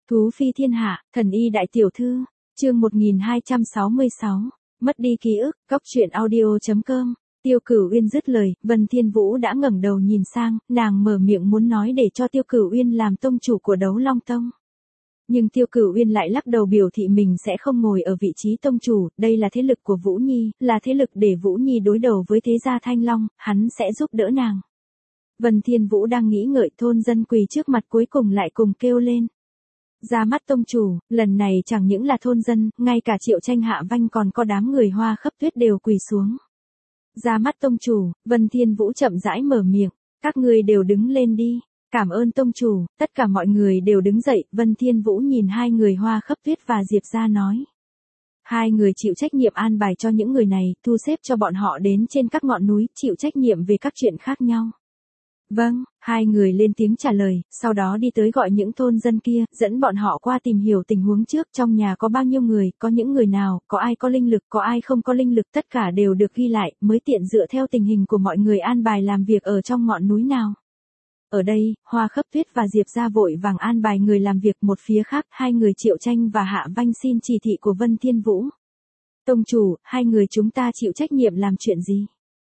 Thú phi thiên hạ, thần y đại tiểu thư, chương 1266, mất đi ký ức, góc truyện audio.com. Tiêu Cửu Uyên dứt lời, Vân Thiên Vũ đã ngẩng đầu nhìn sang, nàng mở miệng muốn nói để cho Tiêu Cửu Uyên làm tông chủ của Đấu Long Tông. Nhưng Tiêu Cửu Uyên lại lắc đầu biểu thị mình sẽ không ngồi ở vị trí tông chủ, đây là thế lực của Vũ Nhi, là thế lực để Vũ Nhi đối đầu với thế gia Thanh Long, hắn sẽ giúp đỡ nàng. Vân Thiên Vũ đang nghĩ ngợi, thôn dân quỳ trước mặt cuối cùng lại cùng kêu lên. Ra mắt tông chủ, lần này chẳng những là thôn dân, ngay cả Triệu Tranh Hạ Vanh còn có đám người Hoa Khấp Tuyết đều quỳ xuống. Ra mắt tông chủ, Vân Thiên Vũ chậm rãi mở miệng, các ngươi đều đứng lên đi, cảm ơn tông chủ, tất cả mọi người đều đứng dậy, Vân Thiên Vũ nhìn hai người Hoa Khấp Tuyết và Diệp Gia nói. Hai người chịu trách nhiệm an bài cho những người này, thu xếp cho bọn họ đến trên các ngọn núi, chịu trách nhiệm về các chuyện khác nhau. Vâng, hai người lên tiếng trả lời, sau đó đi tới gọi những thôn dân kia, dẫn bọn họ qua tìm hiểu tình huống trước, trong nhà có bao nhiêu người, có những người nào, có ai có linh lực, có ai không có linh lực, tất cả đều được ghi lại, mới tiện dựa theo tình hình của mọi người an bài làm việc ở trong ngọn núi nào. Ở đây, Hoa Khấp Tuyết và Diệp Gia vội vàng an bài người làm việc, một phía khác, hai người Triệu Tranh và Hạ Vanh xin chỉ thị của Vân Thiên Vũ. Tông chủ, hai người chúng ta chịu trách nhiệm làm chuyện gì?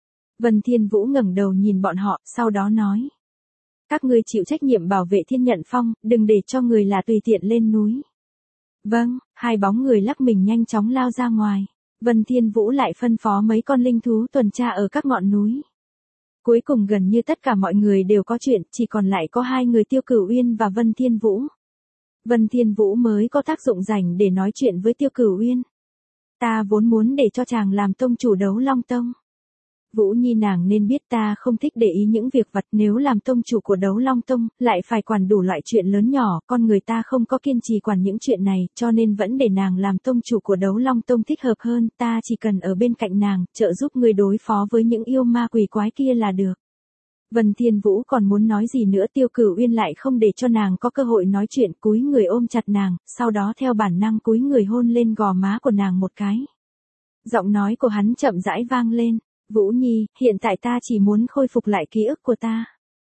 Vân Thiên Vũ ngẩng đầu nhìn bọn họ, sau đó nói. Các ngươi chịu trách nhiệm bảo vệ Thiên Nhận Phong, đừng để cho người là tùy tiện lên núi. Vâng, hai bóng người lắc mình nhanh chóng lao ra ngoài. Vân Thiên Vũ lại phân phó mấy con linh thú tuần tra ở các ngọn núi. Cuối cùng gần như tất cả mọi người đều có chuyện, chỉ còn lại có hai người Tiêu Cửu Uyên và Vân Thiên Vũ. Vân Thiên Vũ mới có tác dụng rảnh để nói chuyện với Tiêu Cửu Uyên. Ta vốn muốn để cho chàng làm tông chủ Đấu Long Tông. Vũ Nhi nàng nên biết ta không thích để ý những việc vặt, nếu làm tông chủ của Đấu Long Tông, lại phải quản đủ loại chuyện lớn nhỏ, con người ta không có kiên trì quản những chuyện này, cho nên vẫn để nàng làm tông chủ của Đấu Long Tông thích hợp hơn, ta chỉ cần ở bên cạnh nàng, trợ giúp người đối phó với những yêu ma quỷ quái kia là được. Vân Thiên Vũ còn muốn nói gì nữa, Tiêu Cửu Uyên lại không để cho nàng có cơ hội nói chuyện, cúi người ôm chặt nàng, sau đó theo bản năng cúi người hôn lên gò má của nàng một cái. Giọng nói của hắn chậm rãi vang lên. Vũ Nhi, hiện tại ta chỉ muốn khôi phục lại ký ức của ta.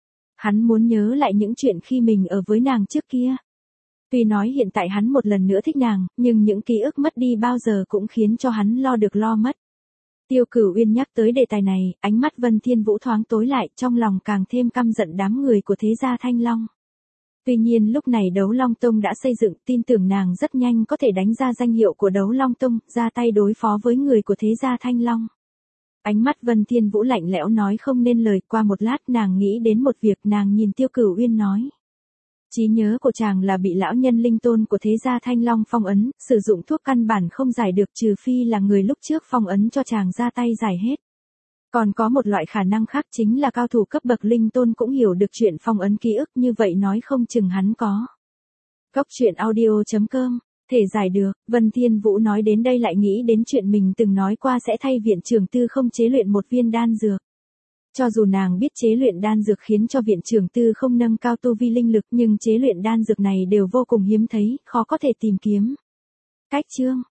Hắn muốn nhớ lại những chuyện khi mình ở với nàng trước kia. Tuy nói hiện tại hắn một lần nữa thích nàng, nhưng những ký ức mất đi bao giờ cũng khiến cho hắn lo được lo mất. Tiêu Cửu Uyên nhắc tới đề tài này, ánh mắt Vân Thiên Vũ thoáng tối lại, trong lòng càng thêm căm giận đám người của thế gia Thanh Long. Tuy nhiên lúc này Đấu Long Tông đã xây dựng, tin tưởng nàng rất nhanh có thể đánh ra danh hiệu của Đấu Long Tông, ra tay đối phó với người của thế gia Thanh Long. Ánh mắt Vân Thiên Vũ lạnh lẽo nói không nên lời, qua một lát nàng nghĩ đến một việc, nàng nhìn Tiêu Cửu Uyên nói. Trí nhớ của chàng là bị lão nhân linh tôn của thế gia Thanh Long phong ấn, sử dụng thuốc căn bản không giải được, trừ phi là người lúc trước phong ấn cho chàng ra tay giải hết. Còn có một loại khả năng khác, chính là cao thủ cấp bậc linh tôn cũng hiểu được chuyện phong ấn ký ức, như vậy nói không chừng hắn có. Góc truyện audio.com. Thể giải được, Vân Thiên Vũ nói đến đây lại nghĩ đến chuyện mình từng nói qua sẽ thay Viện Trưởng Tư không chế luyện một viên đan dược. Cho dù nàng biết chế luyện đan dược khiến cho Viện Trưởng Tư không nâng cao tu vi linh lực, nhưng chế luyện đan dược này đều vô cùng hiếm thấy, khó có thể tìm kiếm. Cách chương